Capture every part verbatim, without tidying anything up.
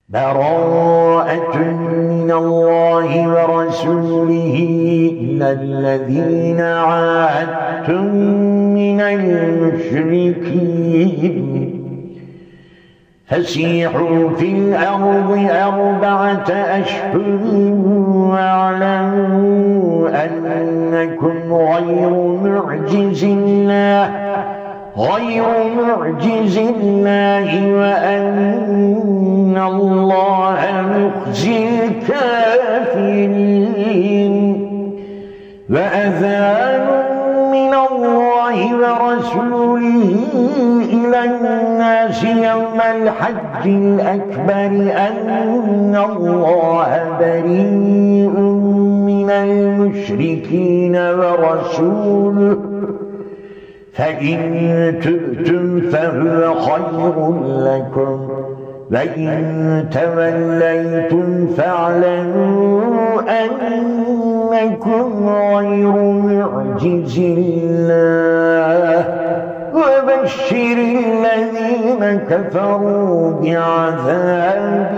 براءة من الله ورسوله إلى الذين عاهدتم من المشركين فسيحوا في الأرض أربعة أشهر واعلموا أنكم غير معجز الله غير معجز الله وأن الله مخزي الكافرين. وأذان من الله ورسوله إلى الناس يوم الحج الأكبر أن الله بريء من المشركين ورسوله فإن تبتم فهو خير لكم وإن توليتم فاعلموا أنكم غير معجز الله وبشر الذين كفروا بعذاب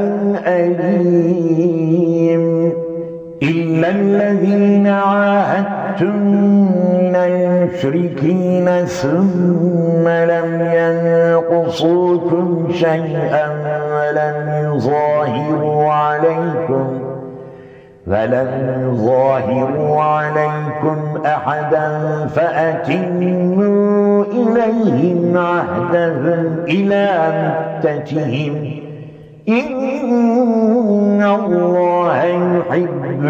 أليم. إلا الذين عاهدتم من المشركين ثم لم ينقصوكم شيئا ولم يظاهروا عليكم ولم يظاهروا عليكم أحدا فأتموا إليهم عهدهم إلى مدتهم إن الله يحب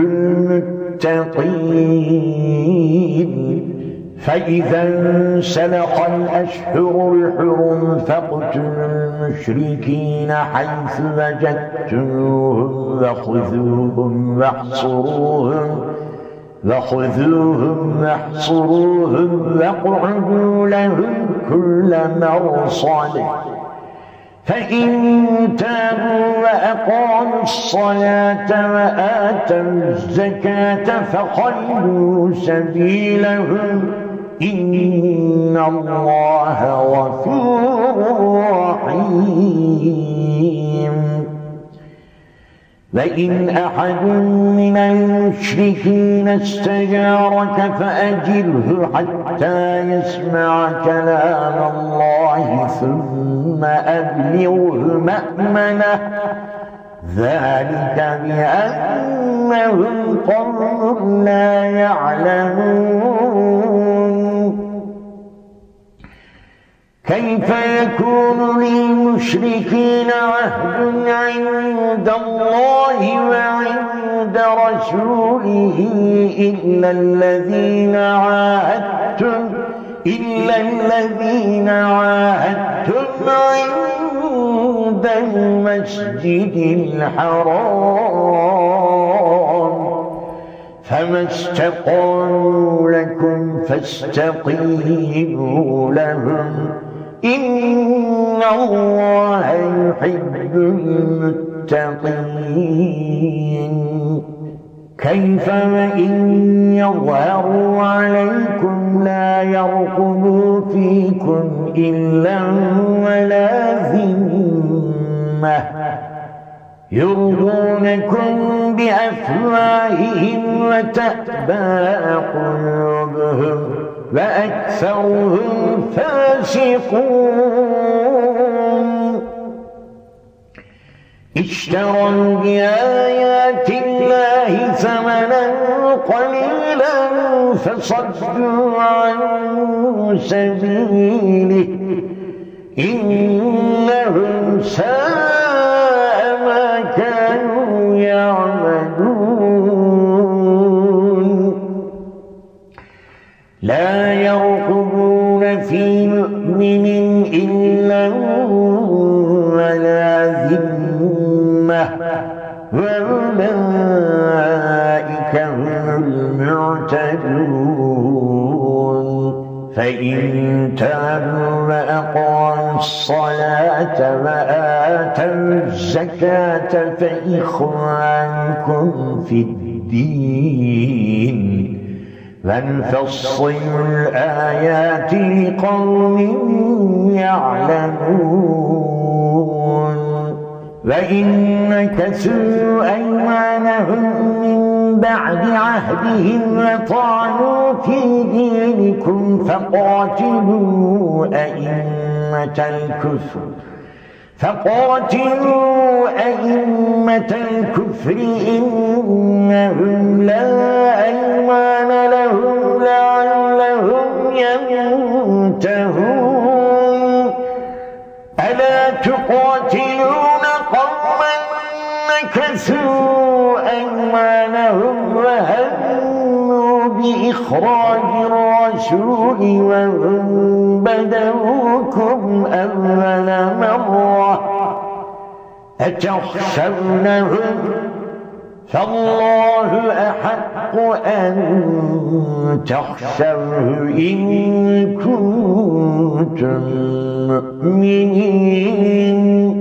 المتقين. فإذا انسلخ الأشهر الحرم فاقتلوا المشركين حيث وجدتموهم وخذوهم واحصروهم وخذوهم واحصروهم واقعدوا لهم كل مرصد فإن تابوا وأقاموا الصلاة وآتوا الزكاة فخلوا سبيلهم إن الله غفور رحيم. وإن أحد من المشركين استجارك فأجره حتى يسمع كلام الله ثم أبلغه مأمنه ذلك بأنهم قوم لا يعلمون. كيف يكون للمشركين عهد عند الله وعند رسوله إلا الذين عاهدتم إلا الذين عاهدتم عند المسجد الحرام فما استقاموا لكم فاستقيموا لهم إن الله يحب المتقين. كيف وإن يظهروا عليكم لا يرقبوا فيكم إلا ولا ذمة يرضونكم بأفواههم وتأبى قلوبهم وأكثرهم فاسقون. اشتروا بآيات الله ثمنا قليلا فصدوا عن سبيله إنهم ساء ما كانوا يعملون. لا يرقبون في مؤمن إلا ولا ذمة وأولئك هم المعتدون. فإن تابوا وأقاموا الصلاة وآتوا الزكاة فإخوانكم في الدين ونفصل الآيات لقوم يعلمون. وإن نكثوا أيمانهم من بعد عهدهم وطعنوا في دينكم فقاتلوا أئمة الكفر فقاتلوا أئمة الكفر إنهم لا أيمان لهم لعلهم ينتهون ألا تقاتلون قوما نكثوا أيمانهم وهموا بإخراج الرسول وهم بدؤوكم أول مرة أتخشونهم فالله أحق أن تخشوه إن كنتم مؤمنين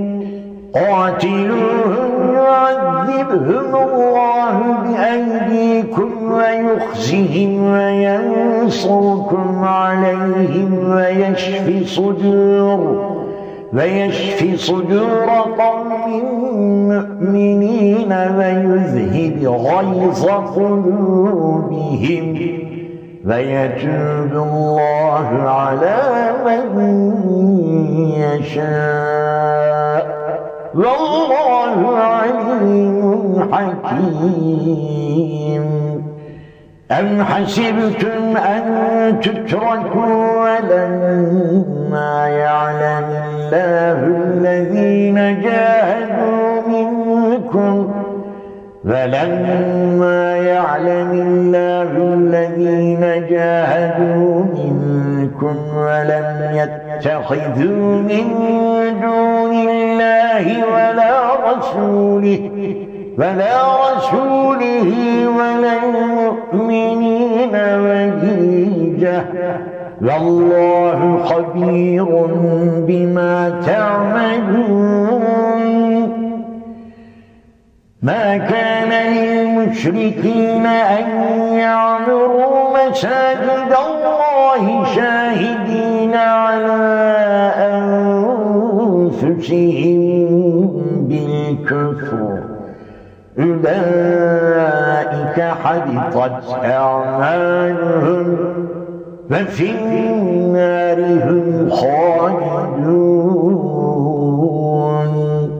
قاتلوهم يعذبهم الله بأيديكم ويخزهم وينصركم عليهم ويشف صدور ويشفي صدور قوم مؤمنين ويذهب غيظ قلوبهم ويتوب الله على من يشاء والله عليم حكيم أم حسبتم أن تتركوا ولما يعلم الله الذين جاهدوا منكم ولما يعلم الله الذين جاهدوا منكم ولم يتخذوا من دون الله ولا رسوله ولا رسوله ولا المؤمنين وليجة والله خبير بما تعملون ما كان للمشركين أن يعمروا مساجد الله شاهدين على أنفسهم بالكفر أولئك حبطت أعمالهم وفي النار هم خالدون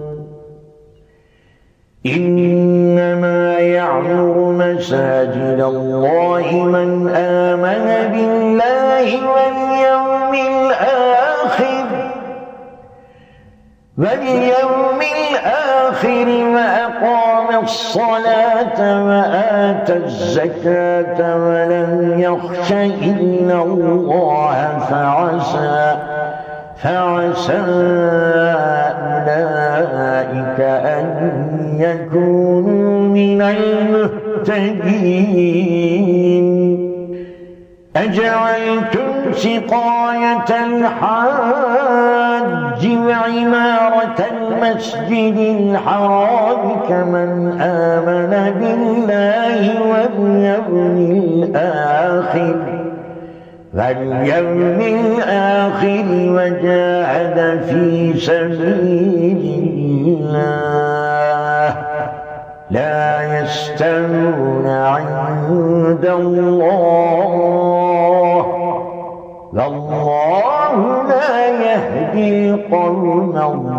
إنما يعمر مساجد الله من آمن بالله واليوم الآخر واليوم الآخر وأقام الصلاة وآتى الزكاة ولم يخش إلا الله فعسى فعسى أولئك أن يكونوا من المهتدين أجعلتم سقاية الحاج وعمارة المسجد الحرام كمن آمن بالله واليوم الآخر واليوم الآخر وجاهد في سبيل الله لا يستوون عند الله والله لا يهدي القوم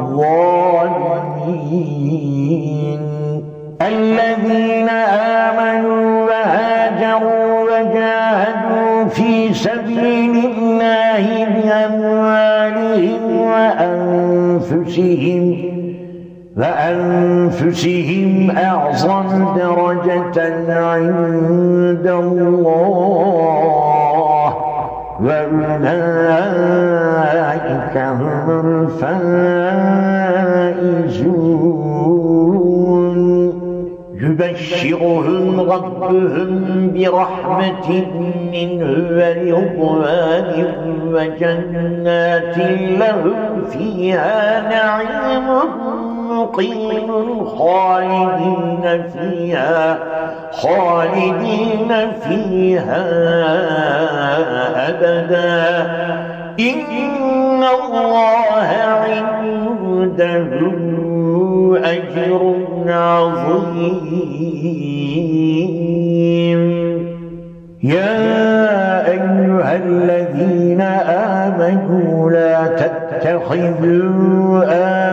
الظالمين الذين آمنوا وهاجروا وجاهدوا في سبيل الله بأموالهم وأنفسهم وأنفسهم أعظم درجة عند الله وأولئك هم الفائزون يبشرهم ربهم برحمة منه ورضوان وجنات لهم فيها نعيم مقيم خالدين فيها خالدين فيها أبدا إن الله عنده أجر عظيم. يا أيها الذين آمنوا لا تتخذوا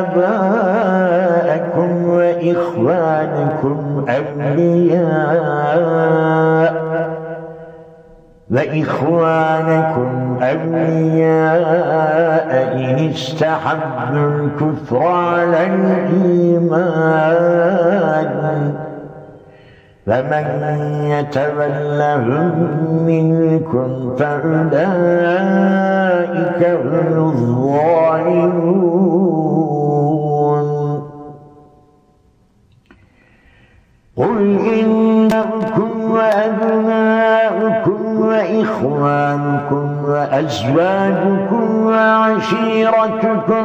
آباءكم وإخوانكم أولياء وإخوانكم أولياء إن استحبوا الكفر على الإيمان فمن يتولهم منكم فأولئك هم الظالمون. قل إنكم وأبناؤكم وإخوانكم وأزواجكم وعشيرتكم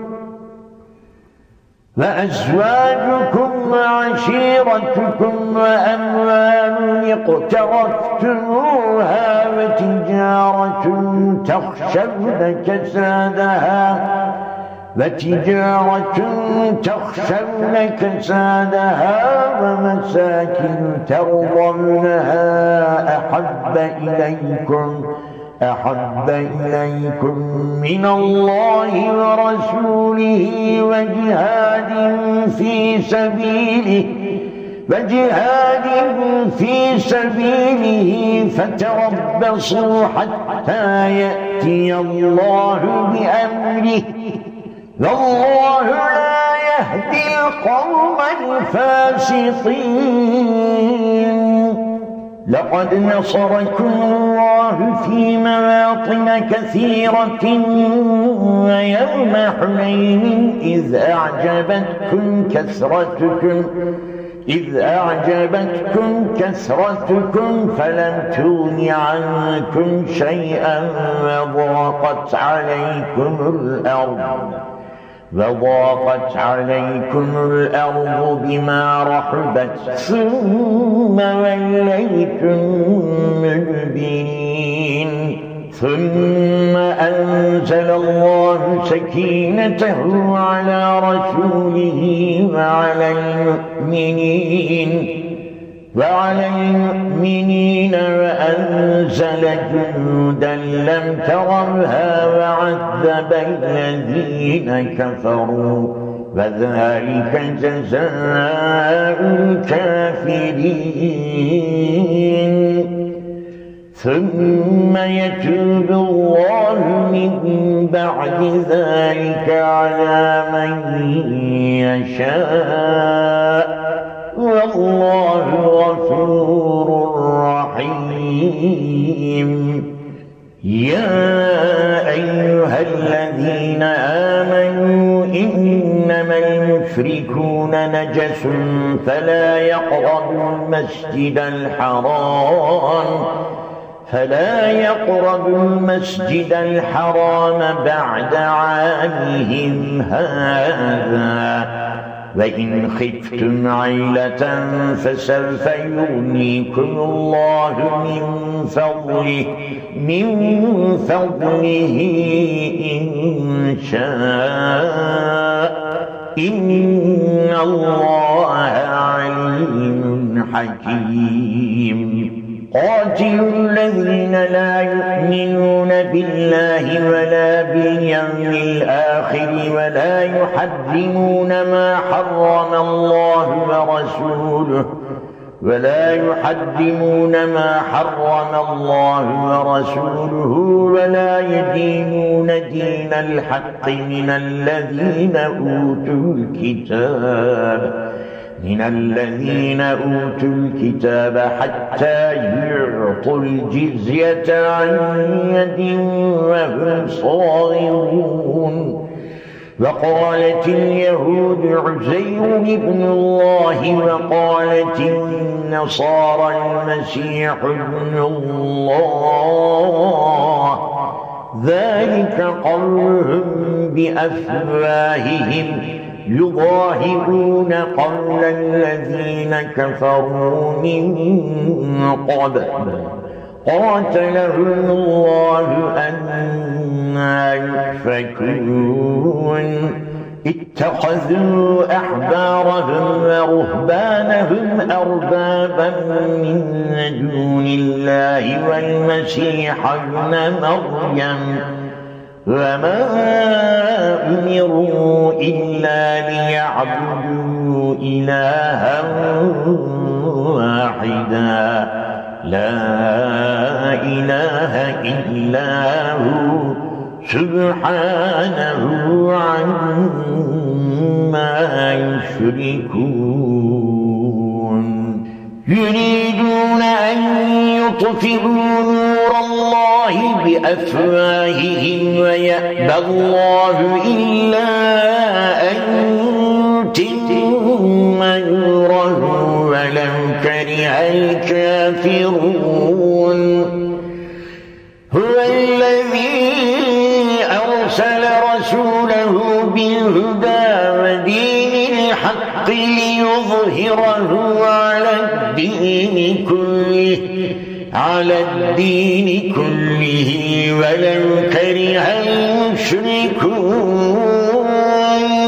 وأزواجكم وعشيرتكم وأموال اقترفتموها وتجارة تخشون كسادها وتجارة تخشون كسادها ومساكن ترضونها أحب إليكم أحب إليكم من الله ورسوله وجهاد في سبيله وجهاد في سبيله فتربصوا حتى يأتي الله بأمره والله لا يهدي القوم الفاسقين. لقد نصركم الله في مواطن كثيرة ويوم حنين إذ أعجبتكم كثرتكم إذ أعجبتكم كثرتكم فلم تغن عنكم شيئا وضاقت عليكم الأرض وضاقت عليكم الأرض بما رحبت ثم وليتم مدبرين. ثم أنزل الله سكينته على رسوله وعلى المؤمنين وعلى المؤمنين وأنزل جنودا لم تروها وعذب الذين كفروا وذلك جزاء الكافرين. ثم يتوب الله من بعد ذلك على من يشاء والله غفور رحيم. يا أيها الذين آمنوا إنما المشركون نجس فلا يقربوا المسجد الحرام فلا يقربوا المسجد الحرام بعد عامهم هذا وإن خفتم عيلة فسوف يغنيكم الله من فضله من فضله إن شاء إن الله عليم حكيم. قاتلوا الذين لا يؤمنون بالله ولا باليوم الآخر ولا يحرمون ما حرم الله ورسوله ولا يحرمون ما حرم الله ورسوله ولا يدينون دين الحق من الذين أوتوا الكتاب من الذين أوتوا الكتاب حتى يعطوا الجزية عن يد وهم صاغرون. وقالت اليهود عزير ابن الله وقالت النصارى المسيح ابن الله ذلك قولهم بأفواههم يضاهئون قول الذين كفروا من قبل قاتلهم الله أنى يؤفكون. اتخذوا أحبارهم ورهبانهم أربابا من دون الله والمسيح ابن مريم وما أمروا إلا ليعبدوا إلها واحدا لا إله إلا هو سبحانه عما يشركون يريدون أن يطفئوا نور الله بأفواههم ويأبى الله إلا أن يتم نوره ولو كره الكافرون هو الذي أرسل رسوله بالهدى ودين الحق ليظهره على الدين كله على الدين كله ولو كره المشركون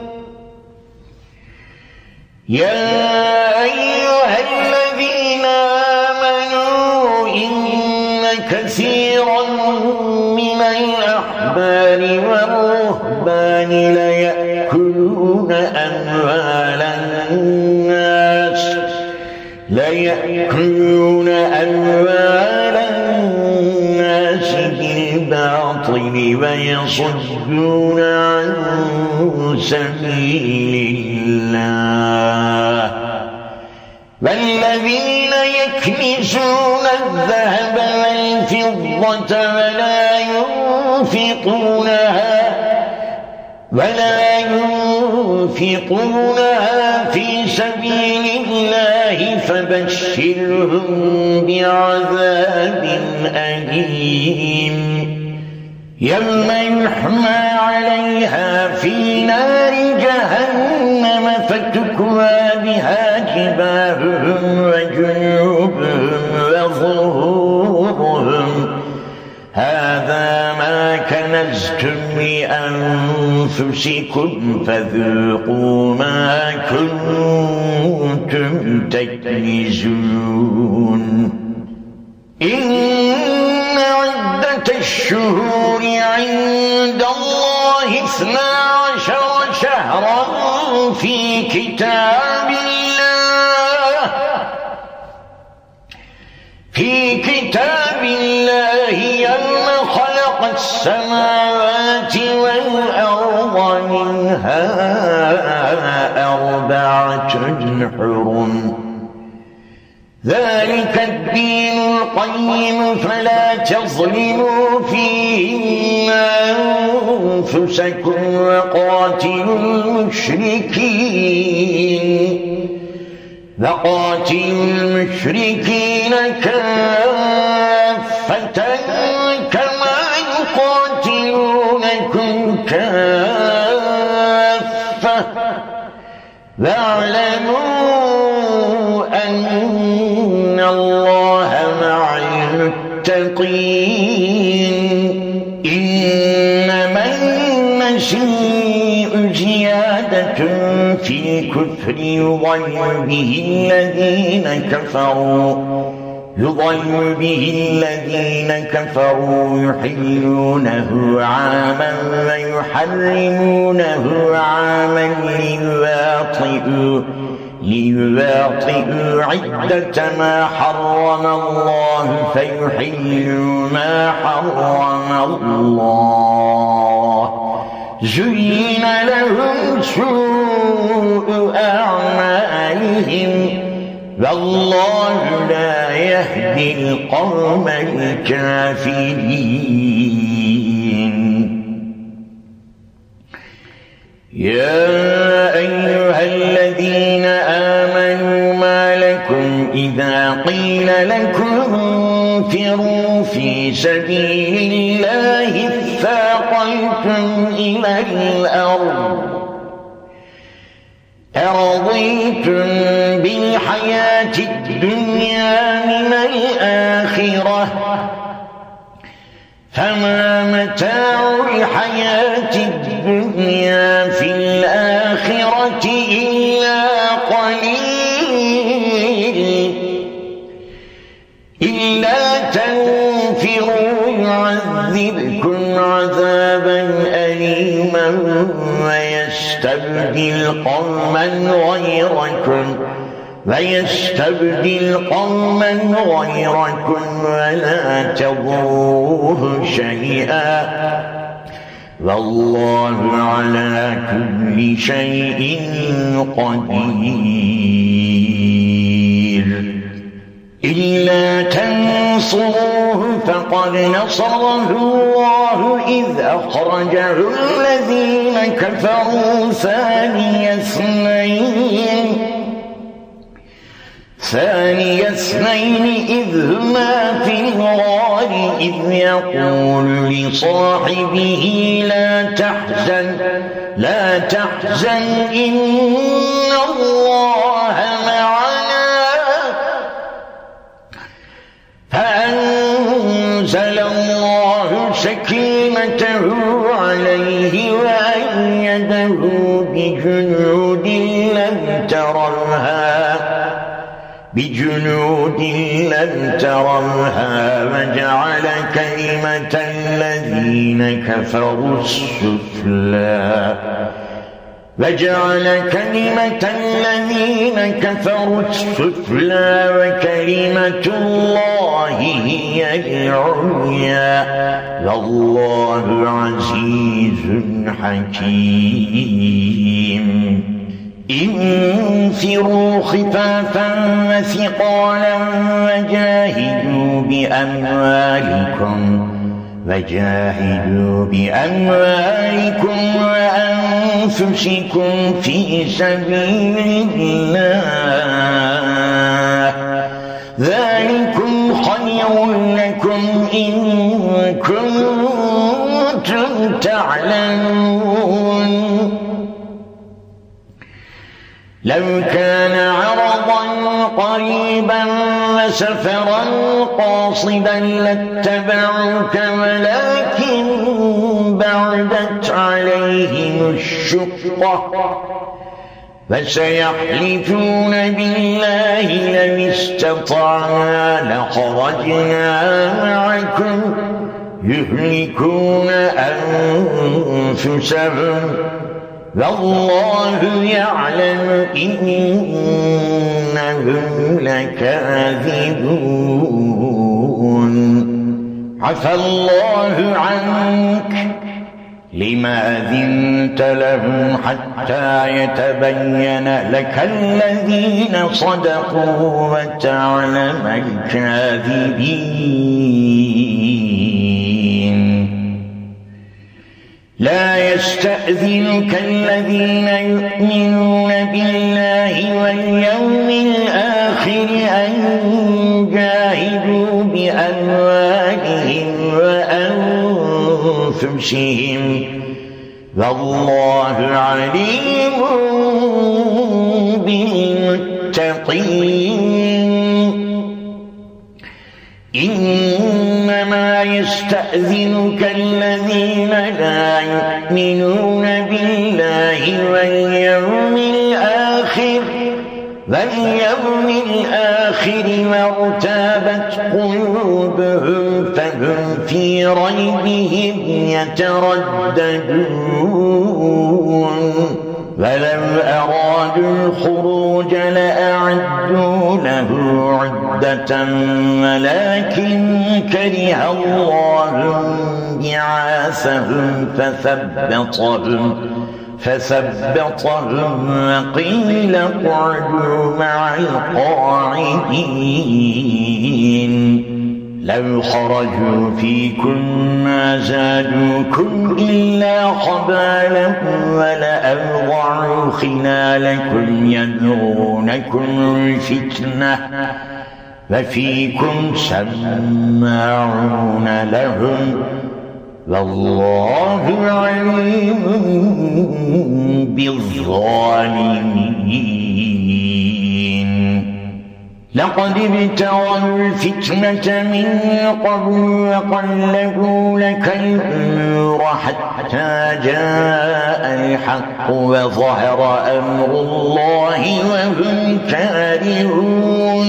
يا أيها الذين آمنوا إن كثيرا من الأحبار والرهبان ليأكلون أموال الناس ليأكلون أموال الناس بالباطل ويصدون عن سبيل الله والذين يكنزون الذهب والفضة ولا ينفقونها ولا ينفقونها في سبيل الله فبشرهم بعذاب أليم يوم يحمى عليها في نار جهنم فتكوى بها جباههم وجنوبهم وظهورهم هذا ما كنزتم لأنفسكم فذوقوا ما كنتم تكنزون إن عدة الشهور عند الله اثنا عشر شهرا في كتاب الله في كتاب الله يوم خلق السماوات والأرض منها أربعة حرم ذلك الدين القيم فلا تظلموا فيهن أنفسكم وقاتلوا المشركين وقاتلوا المشركين كافة كما يقاتلونكم كافة واعلموا أن الله مع المتقين إنما المسيء زيادة في الكفر يضل به الذين كفروا يضل به الذين كفروا يحلونه عاما ويحرمونه عاما ليواطئوا ليواطئوا عدة ما حرم الله فيحلوا ما حرم الله زين لهم سوء أعمالهم والله لا يهدي القوم الكافرين يا أيها الذين آمنوا ما لكم إذا قيل لكم انفروا في سبيل الله اثاقلتم إلى الأرض أرضيتم بالحياة الدنيا من الآخرة فما متاع الحياة الدنيا في قليل إلا تنفروا يعذبكم عذابا أليما ويستبدل قوما غيركم ويستبدل قوما غيركم ولا تضروه شيئا والله على كل شيء قدير إلا تنصروه فقد نصره الله إذ أخرجه الذين كفروا ثاني اثنين ثاني اثنين إذ هما في الغار إذ يقول لصاحبه لا تحزن لا تحزن إن الله معنا فأنزل الله سكينته عليه وأيده بجنود لم تروها بجنود لم تروها وجعل كلمة الذين كفروا السفلى وجعل كلمة الذين كفروا السفلى وكلمة الله هي العليا والله عزيز حكيم انفروا خفافا وثقالا وجاهدوا بأموالكم وجاهدوا بأموالكم وأنفسكم في سبيل الله ذلكم خير لكم إن كنتم تعلمون لو كان عرضا قريبا وسفرا قاصدا لاتبعوك ولكن بعدت عليهم الشقة فسيحلفون بالله لو استطعنا لخرجنا معكم يهلكون أنفسهم والله يعلم إنهم لكاذبون عفى الله عنك لما أذنت لهم حتى يتبين لك الذين صدقوا وتعلم الكاذبين لا يستأذنك الذين يؤمنون بالله واليوم الآخر أن جاهدوا بأموالهم وأنفسهم والله عليم بالمتقين إنما يستأذنك الذين لا يؤمنون بالله واليوم الآخر واليوم الآخر وارتابت قلوبهم فهم في ريبهم يترددون ولو أرادوا الخروج لأعدوا له عدة ولكن كره الله بعاثهم فثبطهم فثبطهم وقيل اقعدوا مع القاعدين لو خرجوا فيكم ما زادوكم إلا خبالا ولأوضعوا خلالكم يبغونكم الفتنة وفيكم سماعون لهم والله عليم بالظالمين لقد ابتغوا الفتنة من قبل وقلبوا لك الأمور حتى حتى جاء الحق وظهر أمر الله وهم كارهون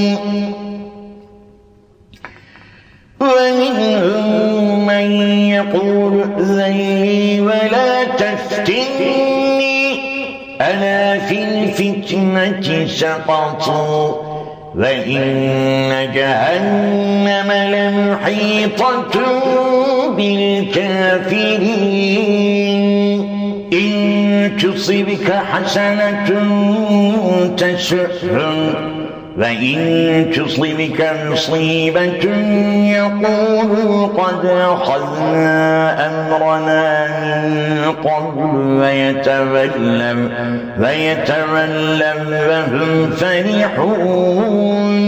ومنهم من يقول ائذن لي ولا تفتني ألا في الفتنة سقطوا وإن جهنم لمحيطة بالكافرين إن تصبك حسنة تسؤهم وإن تصبك مصيبة يقولوا قد أخذنا أمرنا من قبل ويتولوا ويتولوا وهم فرحون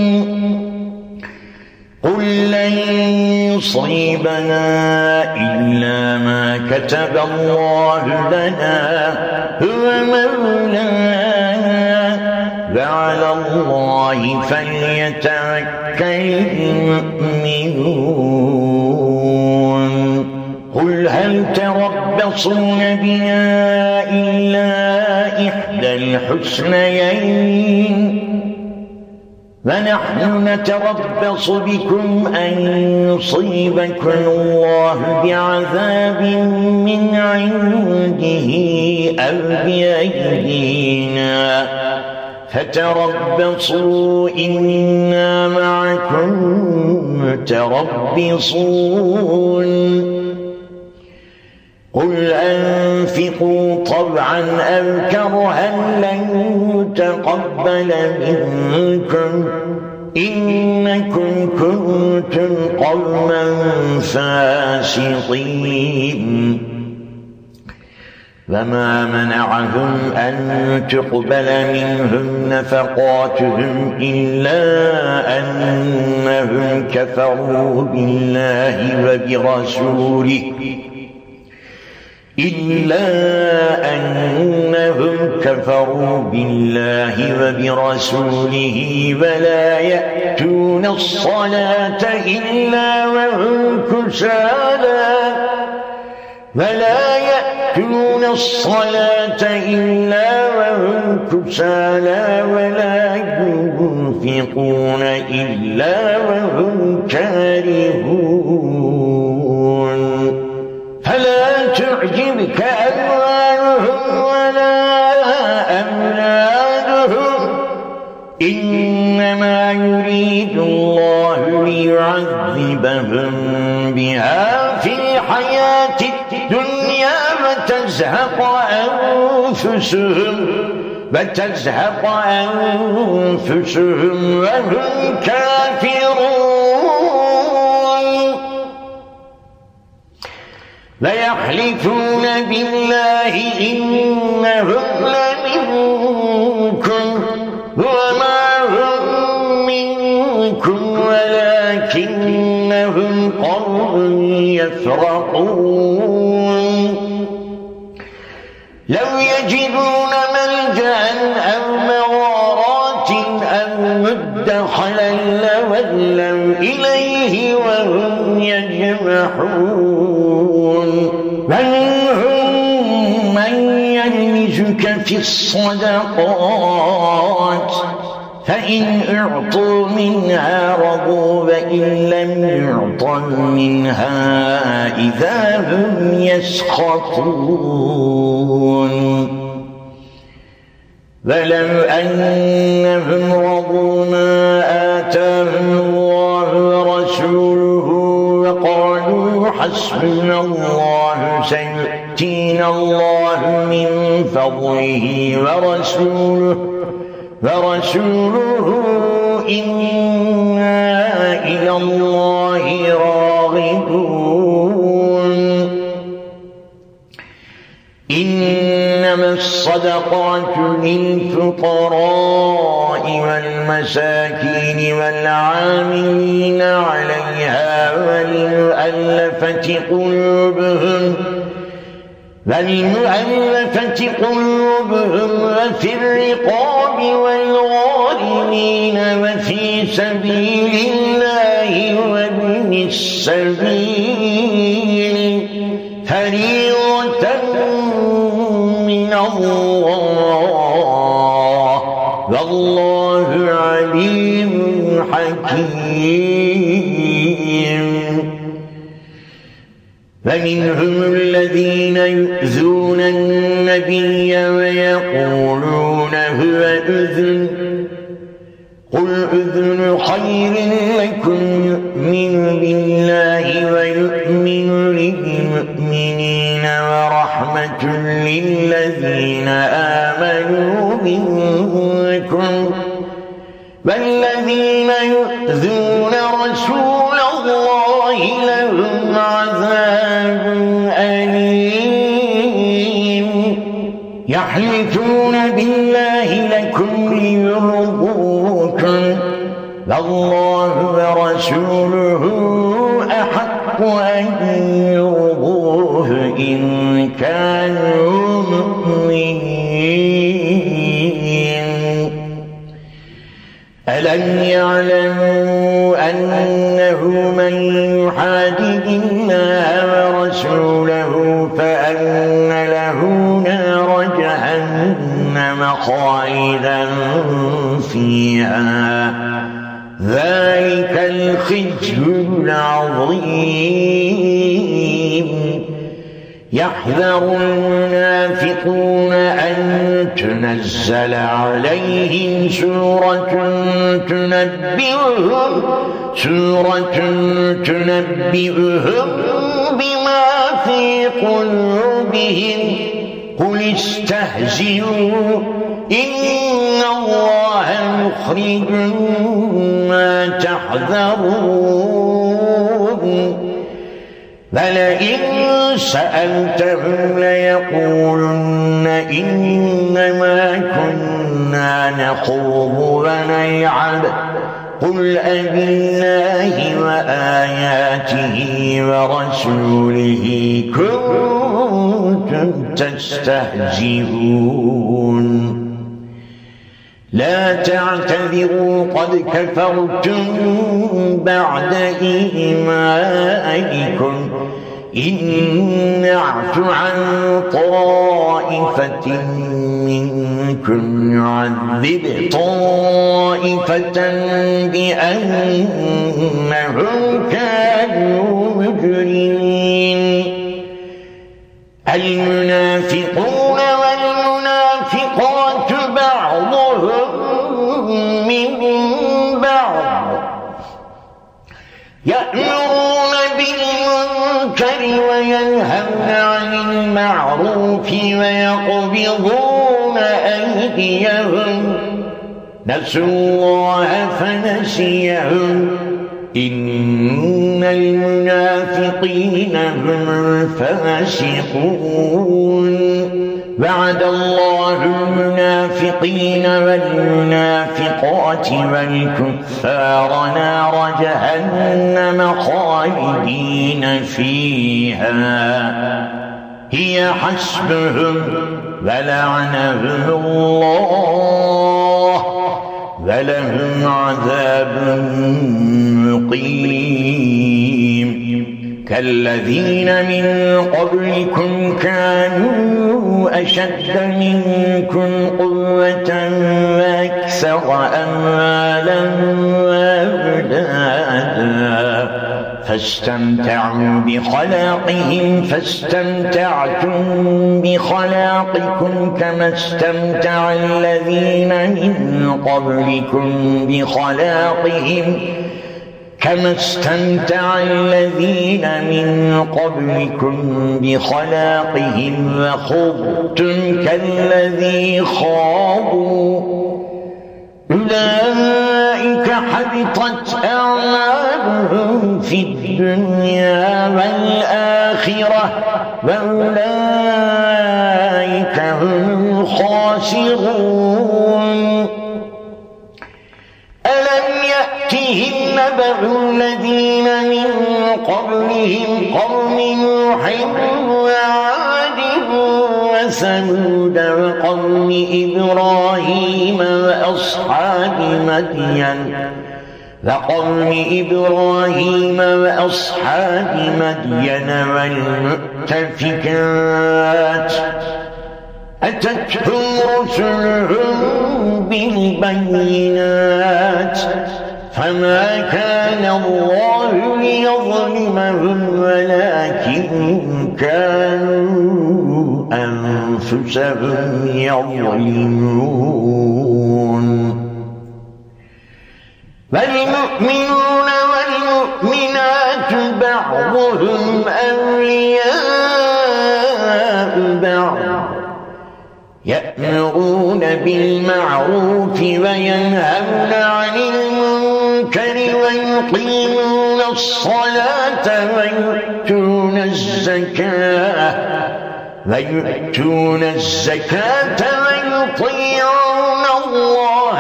قل لن يصيبنا إلا ما كتب الله لنا هو مولانا وعلى الله فليتوكل المؤمنون قل هل تربصون بنا إلا إحدى الحسنيين ونحن نتربص بكم أن يصيبكم الله بعذاب من عنده أو بأيدينا فتربصوا إنا معكم متربصون قل أنفقوا طوعا أو كرها لن يتقبل منكم إنكم كنتم قوما فاسقين وما منعهم أن تقبل منهم نفقاتهم إلا أنهم كفروا بالله وبرسوله إلا أنهم كفروا بالله وبرسوله ولا يأتون الصلاة إلا وهم كسالى ولا يأتون الصلاة إلا وهم كسالى ولا ينفقون إلا وهم كارهون فلا تعجبك أموالهم ولا أولادهم إنما يريد الله ليعذبهم بها في الحياة الدنيا وتزهق أنفسهم وتزهق أنفسهم وهم كافرون ويحلفون بالله إنهم لمنكم وما هم منكم ولكنهم قوم يفرقون لو يجدون ملجأ أو مغارات أو مدخلا لولوا إليه وهم يجمحون منهم من يلمزك في الصدقات فإن أعطوا منها رضوا وإن لم يعطوا منها إذا هم يسخطون ولو أنهم رضوا ما آتاهم الله ورسوله وقالوا حسبنا الله سيؤتينا الله من فضله ورسوله ورسوله إنا إلى الله راغبون إنما الصدقات للفقراء والمساكين والعاملين عليها والمؤلفة قلوبهم والمؤلفة قلوبهم وفي الرقاب والغارمين وفي سبيل الله وابن السبيل فريضة والله عليم حكيم. فمنهم الذين يؤذون النبي ويقولون هو أذن قل أذن خير لكم يؤمن بالله ويؤمن للمؤمنين ورحمة للذين آمنوا منكم والذين يؤذون رسول الله لهم عذاب أليم. يحلفون بالله لكم ليرضوكم والله ورسوله أحق أن يرضوه إن كانوا مؤمنين. ألم يعلموا أنه من يحادد الله ورسوله فأن له نار جهنم خالدا فيها ذلك الخزي العظيم. يحذر المنافقون أن تنزل عليهم سورة تنبئهم سورة تنبئهم بما في قلوبهم قل استهزئوا إن الله مخرج ما تحذرون. فلئن سألتهم ليقولن إنما كنا نخوض ونلعب قل أبالله وآياته ورسوله كنتم تستهزئون. لا تعتذروا قد كفرتم بعد إيمانكم إن نعف عن طائفة منكم نعذب طائفة بأنهم كانوا مجرمين. المنافقون والمنافقات بعضهم من بعض يأمرون بالمنكر وينهون عن المعروف ويقبضون أيديهم نسوا الله فنسيهم إن المنافقين هم الفاسقون. وعد الله المنافقين والمنافقات والكفار نار جهنم خالدين فيها هي حسبهم ولعنهم الله ولهم عذاب مقيم. كالذين من قبلكم كانوا أشد منكم قوة وأكثر أموالا وأولادا فاستمتعوا بخلاقهم فاستمتعتم بخلاقكم كما استمتع الذين من قبلكم بخلاقهم كما استمتع الذين من قبلكم بخلاقهم وخضتم كالذي خاضوا أولئك حبطت أعمالهم في الدنيا والآخرة وأولئك هم الخاسرون. ألم يأتهم نبأ الذين من قبلهم قوم نوح وعاد وثمود وقوم إبراهيم وأصحاب مدين وقوم إبراهيم وأصحاب مدين والمؤتفكات أتتهم رسلهم بالبينات فما كان الله ليظلمهم ولكن كانوا أنفسهم يظلمون والمؤمنون والمؤمنات بعضهم أولياء بعض يأمرون بالمعروف وينهون عن المنكر ويقيمون الصلاة ويؤتون الزكاة ويؤتون الزكاة ويطيعون الله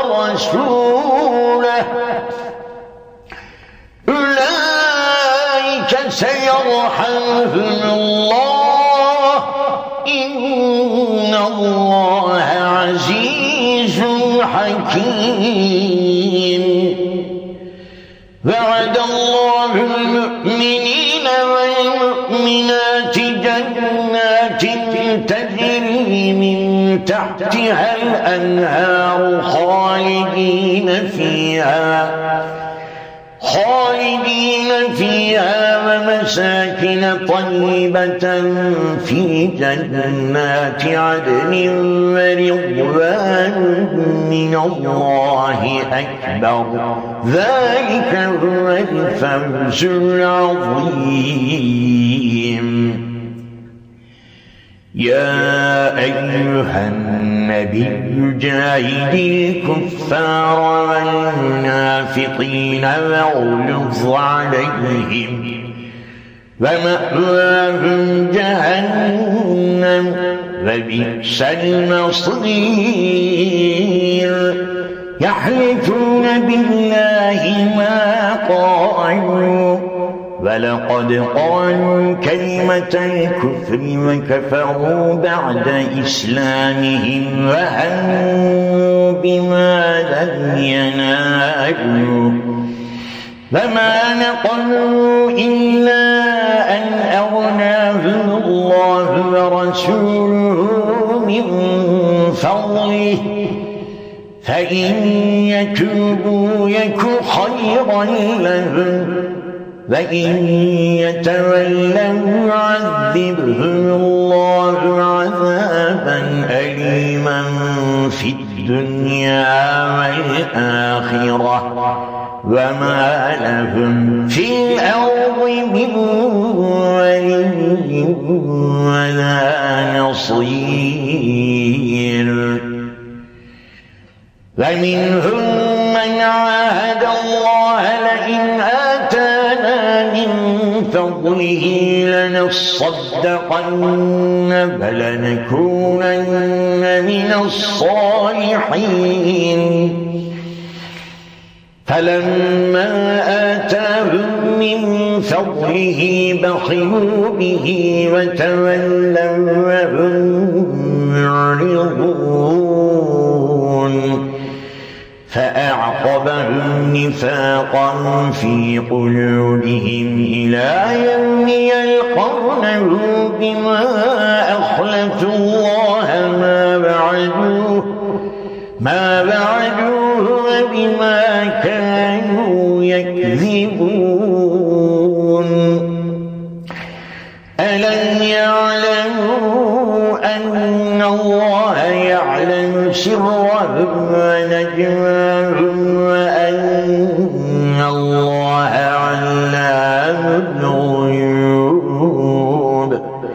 ورسوله أولئك سيرحمهم الله إن الله عزيز حكيم وعد الله المؤمنين والمؤمنات جنات تجري من تحتها الأنهار خالدين فيها خالدين فيها ومساكن طيبة في جنات عدن ورضوان من الله أكبر ذلك هو الفوز العظيم يا أيها النبي جاهد الكفار والمنافقين واغلظ عليهم ومأواهم جهنم وبئس المصير يحلفون بالله ما قالوا ولقد قالوا كلمة الكفر وكفروا بعد إسلامهم وهموا بما لم ينالوا فما نقموا إلا أن أغناهم الله ورسوله من فضله فإن يتوبوا يك خيرا لهم وإن يتولوا يعذبهم الله عذابا أليما في الدنيا والآخرة وما لهم في الأرض من ولي ولا نصير ومنهم من عاهد الله لئن آتانا من فضله لنصدقن ولنكونن من الصالحين فلما آتاهم من فضله بخلوا به وتولوا وهم معرضون فأعقبهم نفاقا في قلوبهم إلى يوم يلقونه بما أخلفوا الله ما وعدوه ما وعدوه وبما كانوا يكذبون ألم يعلموا أن الله يعلم سرهم ونجواهم وأن الله علام الغيوب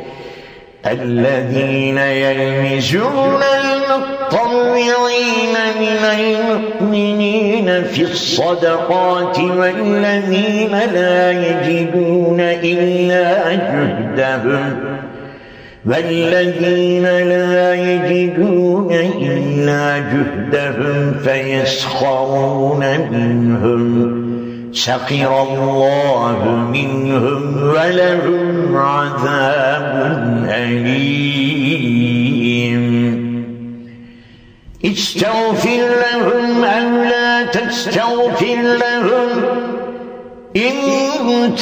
الذين يلمزون المطوعين من المؤمنين في الصدقات والذين لا يجدون إلا جهدهم والذين لا يجدون إلا جهدهم فيسخرون منهم سخر الله منهم ولهم عذاب أليم استغفر لهم أو لا تستغفر لهم إن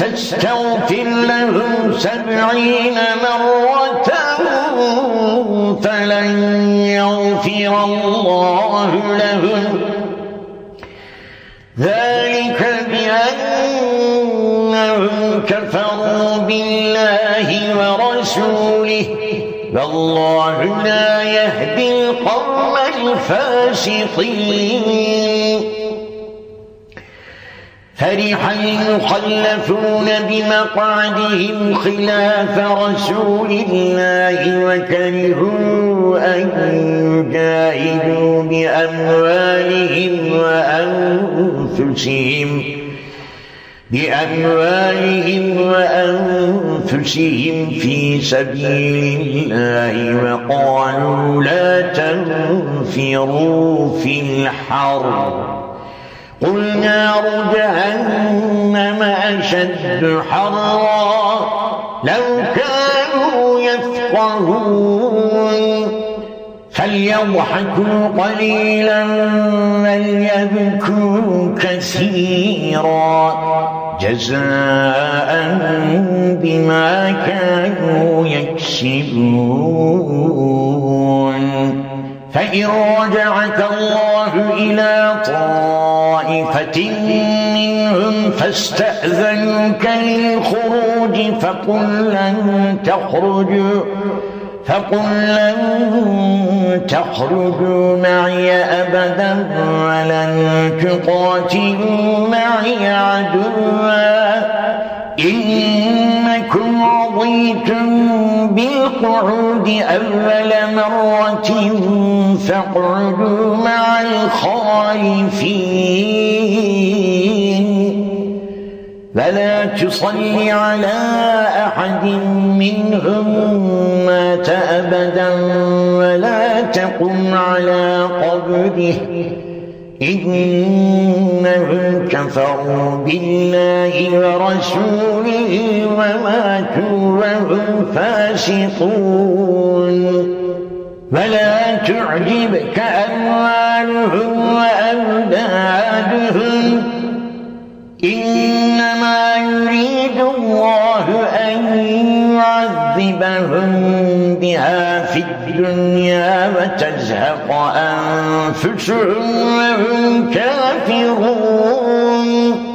تستغفر لهم سبعين مرة فلن يغفر الله لهم ذلك بأنهم كفروا بالله ورسوله والله لا يهدي القوم الفاسقين. فرح المخلفون بمقعدهم خلاف رسول الله وكرهوا أن يجاهدوا بأموالهم وأنفسهم بأموالهم وأنفسهم في سبيل الله وقالوا لا تنفروا في الحر قل نار جهنم أشد حرا لو كانوا يفقهون فليضحكوا قليلا وليبكوا كثيرا جزاء بما كانوا يكسبون. فإن رجعك الله إلى طائفة منهم فاستأذنوك للخروج فقل لن تخرجوا فقل لن تخرجوا معي أبدا ولن تقاتلوا معي عدوا إنكم رضيتم بالقعود أول مرة فاقعدوا مع الخالفين ولا تصل على أحد منهم مات أبدا ولا تقم على قبره إنهم كفروا بالله ورسوله وماتوا وهم فاسقون. ولا تعجبك أموالهم وأولادهم إنما يريد الله أن يعذبهم بها في الدنيا وتزهق أنفسهم وهم كافرون.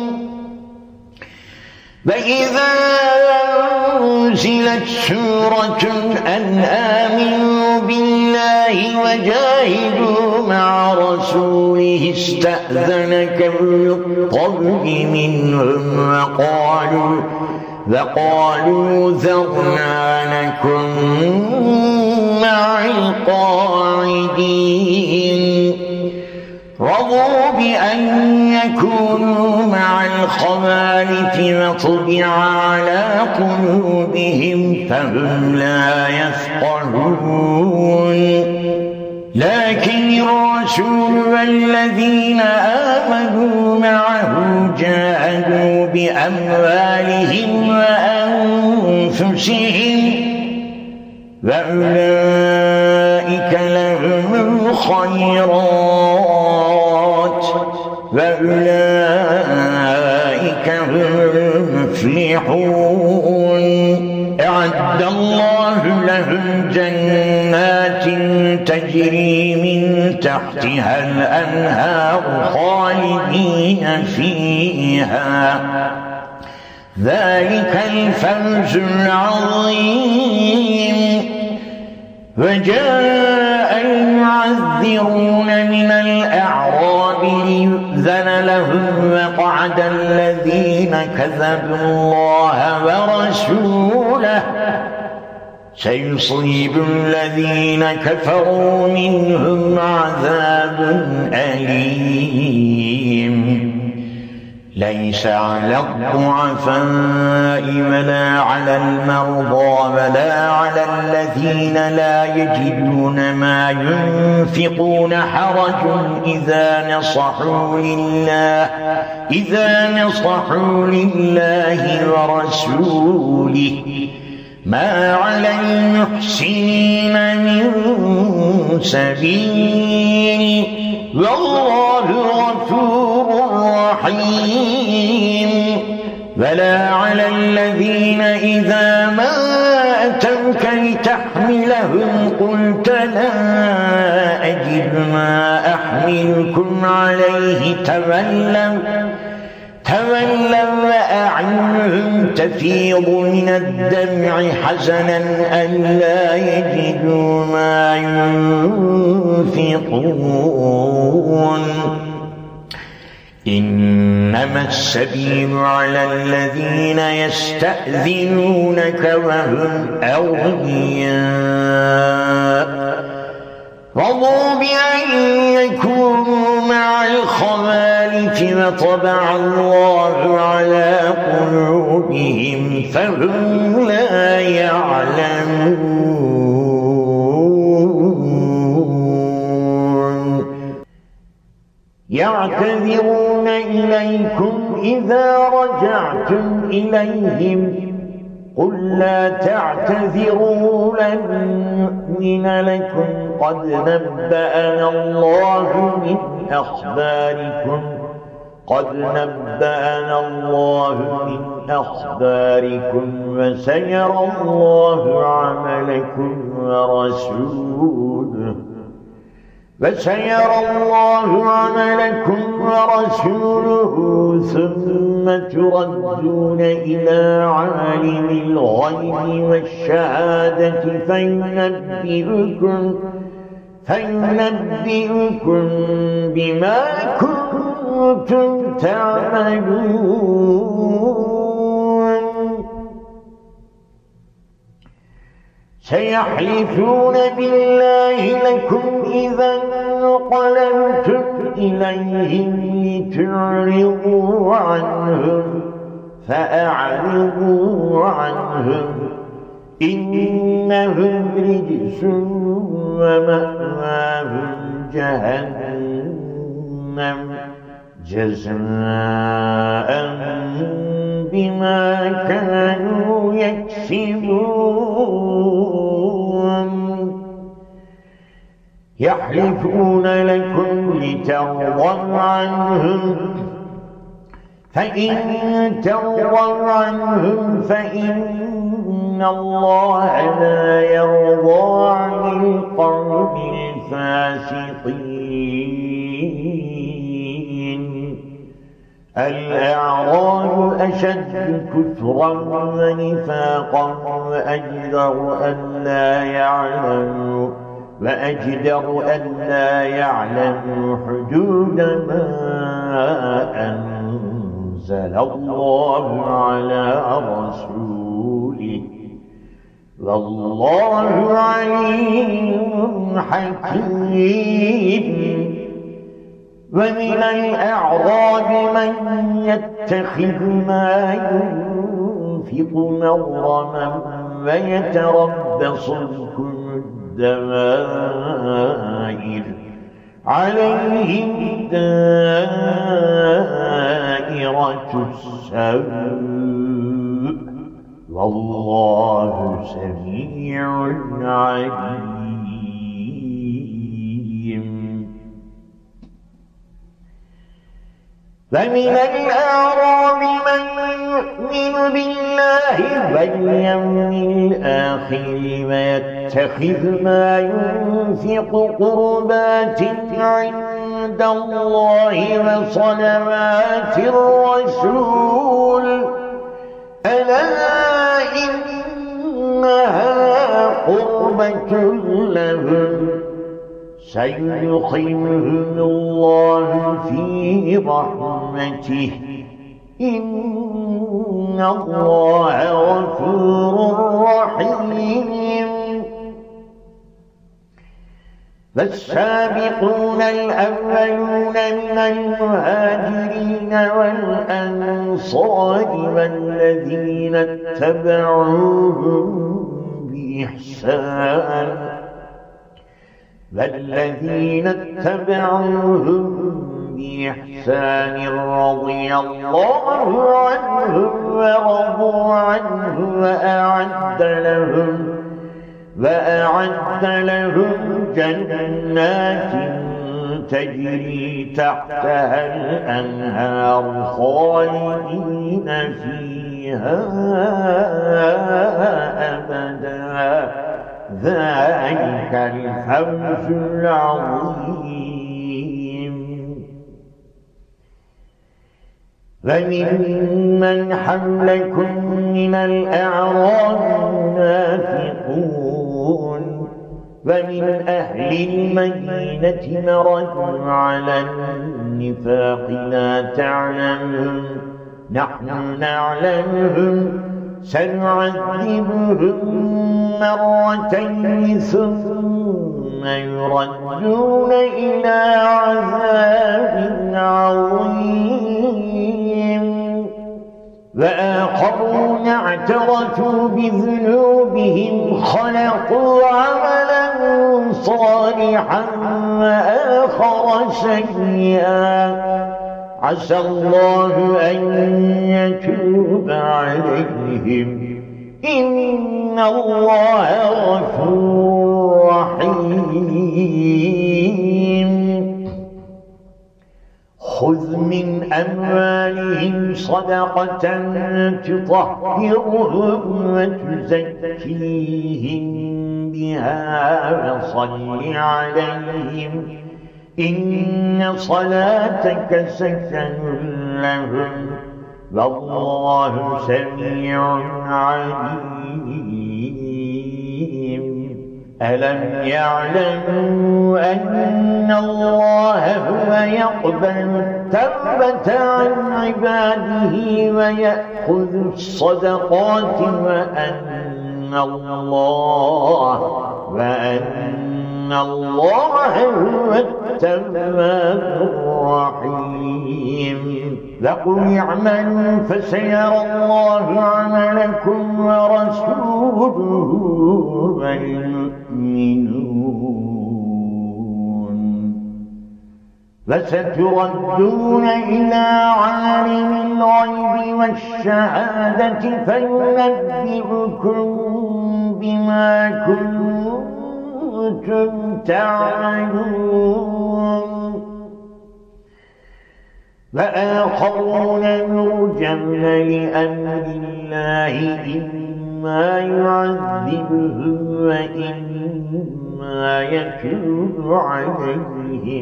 وإذا أنزلت سورة أن آمنوا بالله وجاهدوا مع رسوله استأذنك أولو الطول منهم وقالوا وقالوا ذرنا نكن مع القاعدين رضوا بأن يكونوا مع الخوالف وطبع على قلوبهم فهم لا يفقهون. لكن الرسول والذين آمنوا معه جاهدوا بأموالهم وأنفسهم وأولئك لهم الخيرات وأولئك هم المفلحون. أعد الله لهم جنات تجري من تحتها الأنهار خالدين فيها ذلك الفوز العظيم. وجاء المعذرون من الأعراب ليؤذن لهم وقعد الذين كذبوا الله ورسوله سيصيب الذين كفروا منهم عذاب أليم. ليس على الضعفاء ولا على المرضى ولا على الذين لا يجدون ما ينفقون حرج إذا نصحوا لله إذا نصحوا لله ورسوله ما على المحسنين من سبيل والله غفور رحيم. ولا على الذين إذا ما أتوك لتحملهم قلت يحملكم عليه تولوا تولوا وأعينهم تفيض من الدمع حزنا ألا يجدوا ما ينفقون إنما السبيل على الذين يستأذنونك وهم أغنياء رضوا بأن يكونوا مع الخوالف وطبع الله على قلوبهم فهم لا يعلمون يعتذرون إليكم إذا رجعتم إليهم قل لا تعتذروا لن نؤمن لكم قد نبأنا الله من أخباركم قد نبأنا الله من أخباركم وسيرى الله عملكم ورسوله وسيرى الله عملكم ورسوله ثم تردون إلى عالم الغيب والشهادة فينبئكم فينبئكم بما كنتم تعملون سيحلفون بالله لكم إذا انقلبتم إليهم لتعرضوا عنهم فأعرضوا عنهم إنهم رجس ومأواهم جهنم جزاء بما كانوا يكسبون يحلفون لكم لترضوا عنهم فإن ترضوا عنهم فإن الله لا يرضى عن القوم الفاسقين الأعراب أشد كفرا ونفاقا وأجدر أن لا يعلموا وأجدر أن لا يعلموا حدود ما أنزل الله على رسوله والله عليم حكيم ومن الأعراب من يتخذ ما ينفق مغرما ويتربص بكم الدوائر عليهم دائرة السوء والله سميع عليم فمن الأعراب من يؤمن بالله واليوم الآخر ويتخذ ما ينفق قربات عند الله وصلوات الرسول ألا إنها قربة لهم سيدخلهم الله في رحمته إن الله غفور رحيم فالسابقون الأولون من المهاجرين والأنصار والذين اتبعوهم بإحسان والذين اتبعوهم بإحسان رضي الله عنهم ورضوا عنه وأعد لهم وأعد لهم جنات تجري تحتها الأنهار خالدين فيها أبدا ذلك الفوز العظيم فممن حولكم من الأعراب منافقون ومن أهل المدينة مردوا على النفاق لا تعلمهم نحن نعلمهم سنعذبهم مرتين ثم يردون إلى عذاب عظيم وآخرون اعترفوا بذنوبهم خلقوا عملا صالحا وآخر سيئا عسى الله أن يتوب عليهم إن الله غفور رحيم خذ من أموالهم صدقة تطهرهم وتزكيهم بها وصل عليهم إن صلاتك سكن لهم والله سميع عليم ألم يعلموا أن الله هو يقبل التوبة عن عباده ويأخذ الصدقات وأن الله وأن الله هو التواب الرحيم وقل اعملوا فسيرى الله عملكم ورسوله والمؤمنون وستردون إلى عالم الغيب والشهادة فينبئكم بما كنتم تعملون وآخرون يرجون لأمر الله إما يعذبهم وإما يتوب عليهم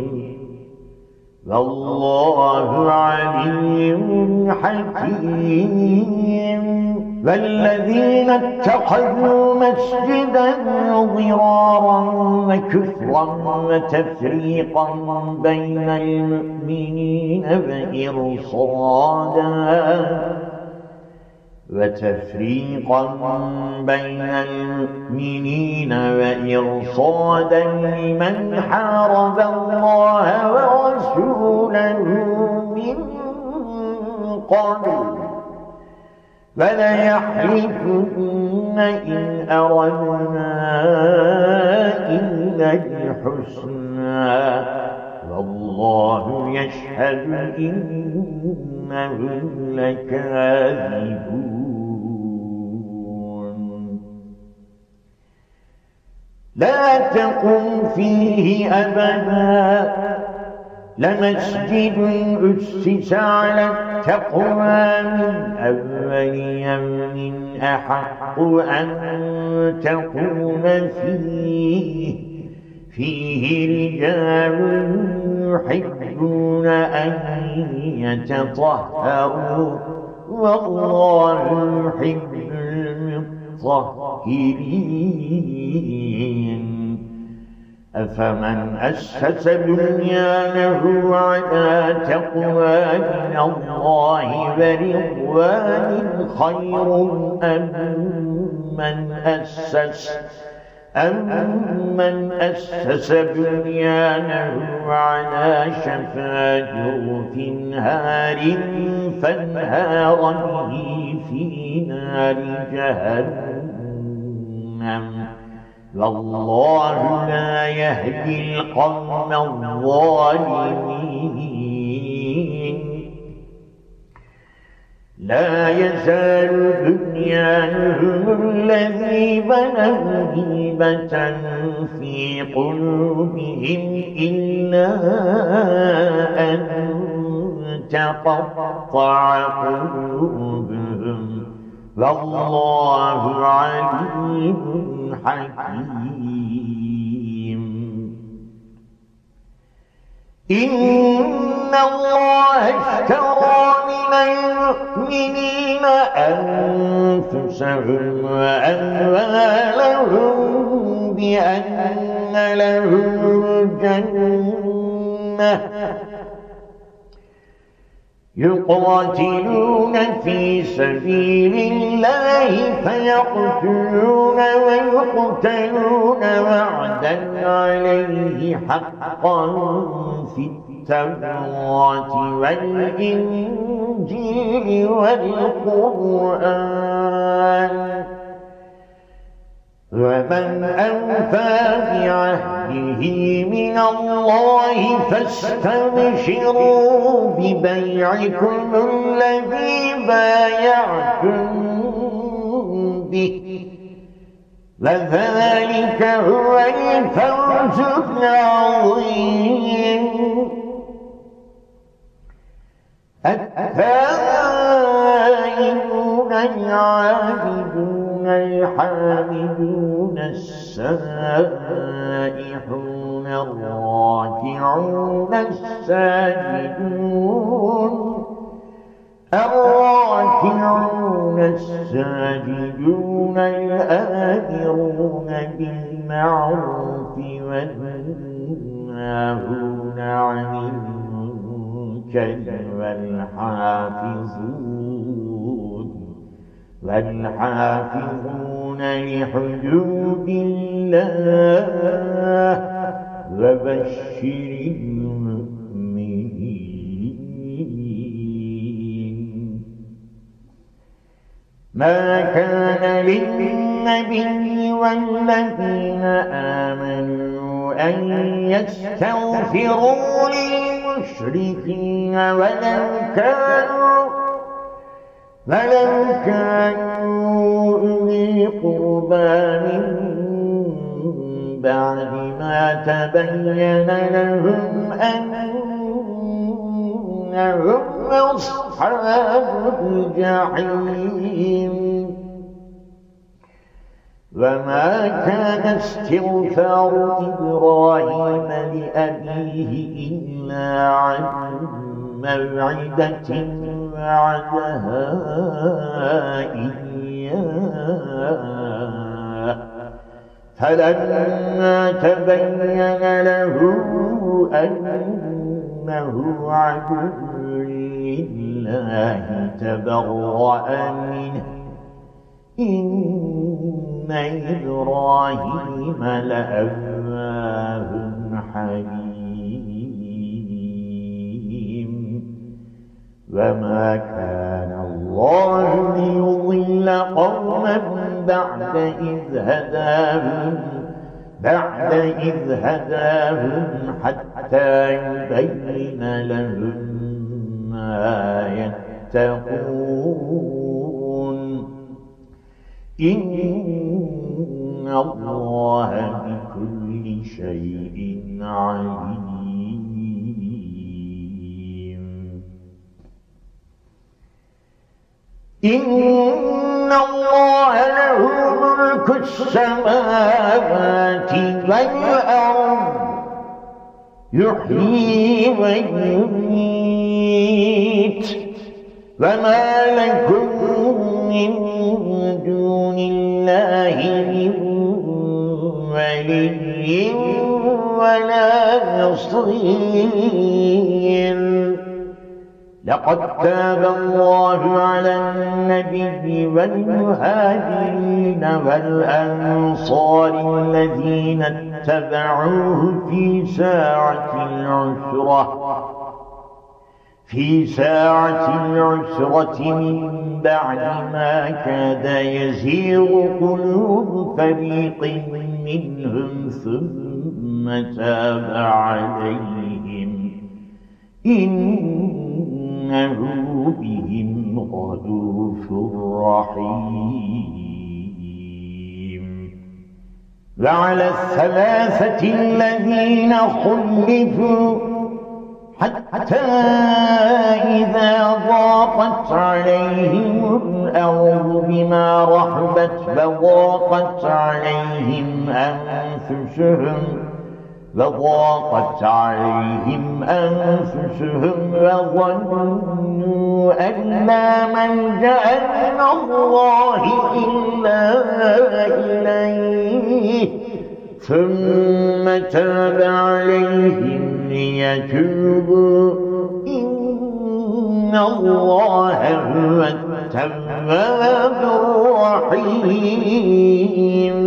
والله عليم حكيم والذين اتخذوا مسجدا ضرارا وكفرا وتفريقا بين المؤمنين وإرصادا وتفريقا بين المؤمنين وإرصادا لمن حارب الله ورسوله من قبل فليحلفن إن أردنا إلا الحسنى والله يشهد إنهم لكاذبون لا تقم فيه أبدا لمسجد أسس على التقوى من أول يوم أحق أن تقوم فيه فيه رجال يحبون أن يتطهروا والله يحب المطهرين أفمن أسس بنيانه على تقوى من الله ورضوان خير أم من أسس أمن أسس بنيانه على شفا جرف هار فانهار به في نار جهنم والله لا يهدي القوم الظالمين لا يزال بنيانهم الذي بنوا هيبة في قلوبهم إلا أن تقطع قلوبهم والله عليم حكيم إن الله اشترى من المؤمنين أنفسهم وأموالهم بأن لهم الجنة يقاتلون في سبيل الله فيقتلون ويقتلون وعدا عليه حقا في التوراة والإنجيل والقرآن ومن أوفى بعهده من الله فاستبشروا ببيعكم الذي بايعتم به وذلك هو الفوز العظيم. التائبون العابدون الحامدون السائحون الراكعون الساجدون الراكعون الساجدون الآمرون بالمعروف والناهون عن المنكر والحافظون والحافظون لحدود الله وبشر المؤمنين. ما كان للنبي والذين آمنوا أن يستغفروا للمشركين ولو كانوا ولو كانوا أولي قربى من بعد ما تبين لهم أنهم أصحاب الجحيم. وما كان استغفار إبراهيم لأبيه إلا عن موعدة وعدها إياه فلما تبين له أنه عدو لله تبرأ منه إن إبراهيم لأواه حليم. وما كان الله ليضل قوما بعد إذ هداهم بعد إذ هداهم حتى يبين لهم ما يتقون إن الله بكل شيء عليم. إن الله له ملك السماوات والأرض يحيي ويميت وما لكم من دون الله من ولي ولا نصير. لقد تاب الله على النبي والمهاجرين والأنصار الذين اتبعوه في ساعة العسرة في ساعة العسرة من بعد ما كاد يزيغ قلوب فريق منهم ثم تاب عليهم إنه بهم رءوف رحيم. وعلى الثلاثة الذين خلفوا حتى إذا ضاقت عليهم الأرض بما رحبت وضاقت عليهم أنفسهم وضاقت عليهم أنفسهم وظنوا أن لا ملجأ من الله إلا إليه ثم تاب عليهم ليتوبوا إن الله هو التواب الرحيم.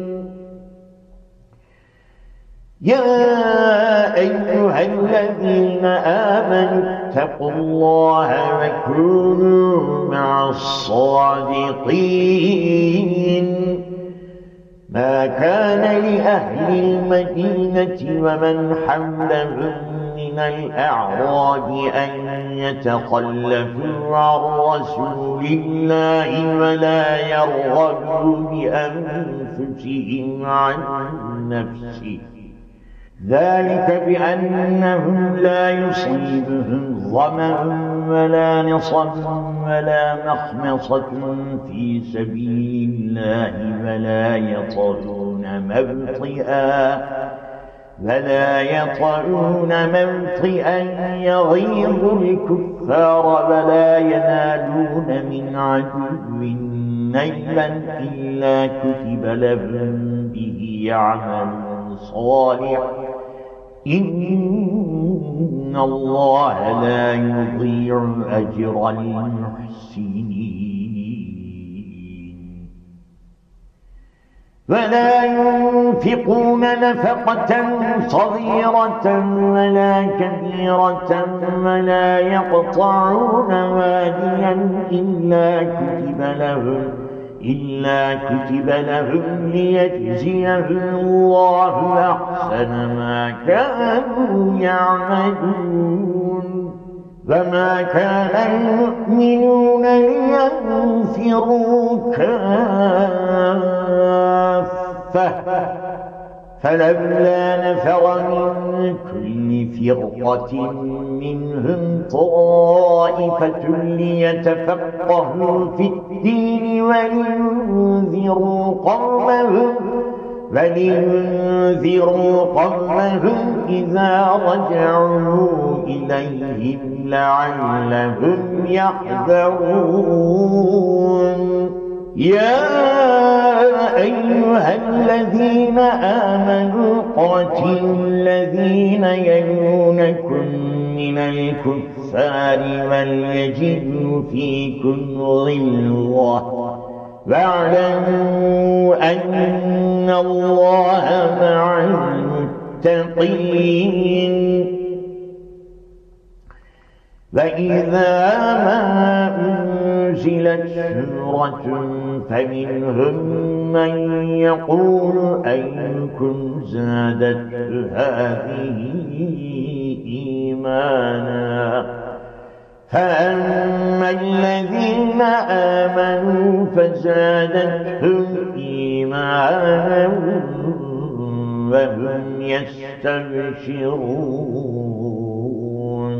يا أيها الذين آمنوا اتقوا الله وكونوا مع الصادقين. ما كان لأهل المدينة ومن حولهم من الأعراب أن يتخلفوا عن رسول الله ولا يرغبوا بأنفسهم عن نفسه، ذلك بأنهم لا يصيبهم ظمأ ولا نصب ولا مخمصة في سبيل الله ولا يطؤون موطئا ولا يطؤون موطئا يغيظ الكفار ولا ينالون من عدو نيلا إلا كتب لهم به عمل صالح إن الله لا يضيع أجر المحسنين. ولا ينفقون نفقة صغيرة ولا كبيرة ولا يقطعون واديا إلا كتب لهم إلا كتب لهم ليجزيهم الله أحسن ما كانوا يعملون. وما كان المؤمنون لينفروا كافة فلولا نفر من كل فرقة منهم طائفة ليتفقهوا في الدين ولينذروا قومهم ولينذروا قومهم إذا رجعوا إليهم لعلهم يحذرون. يا أيها الذين آمنوا قاتلوا الذين يلونكم من الكفار وليجدوا فيكم غلظة واعلموا أن الله مع المتقين. وإذا ما أنزلت سورة فمنهم من يقول أيكم زادته هذه إيمانا فأما الذين آمنوا فزادتهم إيمانا وهم يستبشرون.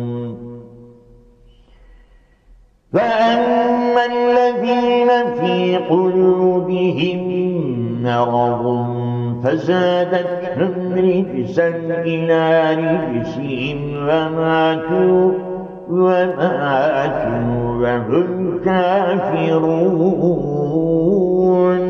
فأما الذين في قلوبهم مرض فزادتهم رجسا إلى رجسهم وماتوا وماتوا وهم كافرون.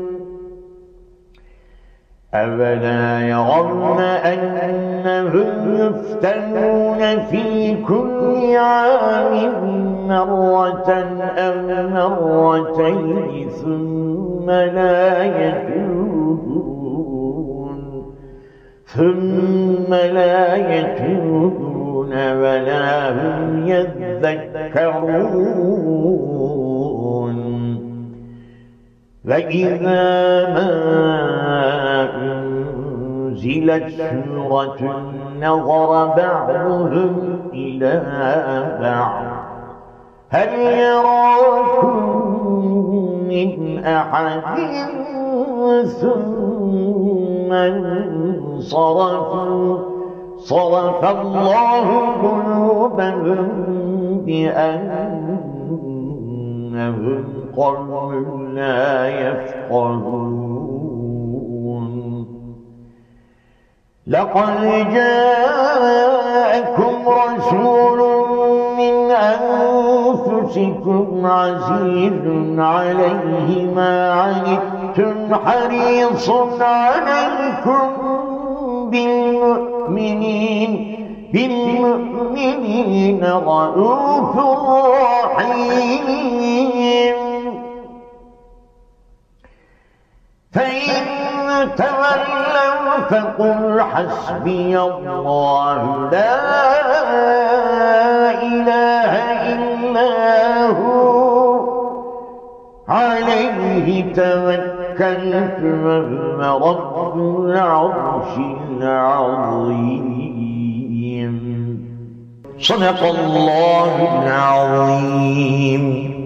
أفلا يرون أنهم يفتنون في كل عام مرة أو مرتين ثم لا يتوبون ثم لا يتوبون ولا هم يذكرون. وإذا ما أنزلت سورة نظر بعضهم إلى بعض هل يراكم من أحد ثم انصرفوا صرف الله قلوبهم بأنهم قوم لا يفقهون. لقد جاءكم رسول من أنفسكم عزيز عليه ما عنتم حريص عليكم بالمؤمنين بالمؤمنين رءوف رحيم فإن تولوا فقل حسبي الله لا إله إلا هو عليه توكلت وهو رب العرش العظيم. صدق الله العظيم.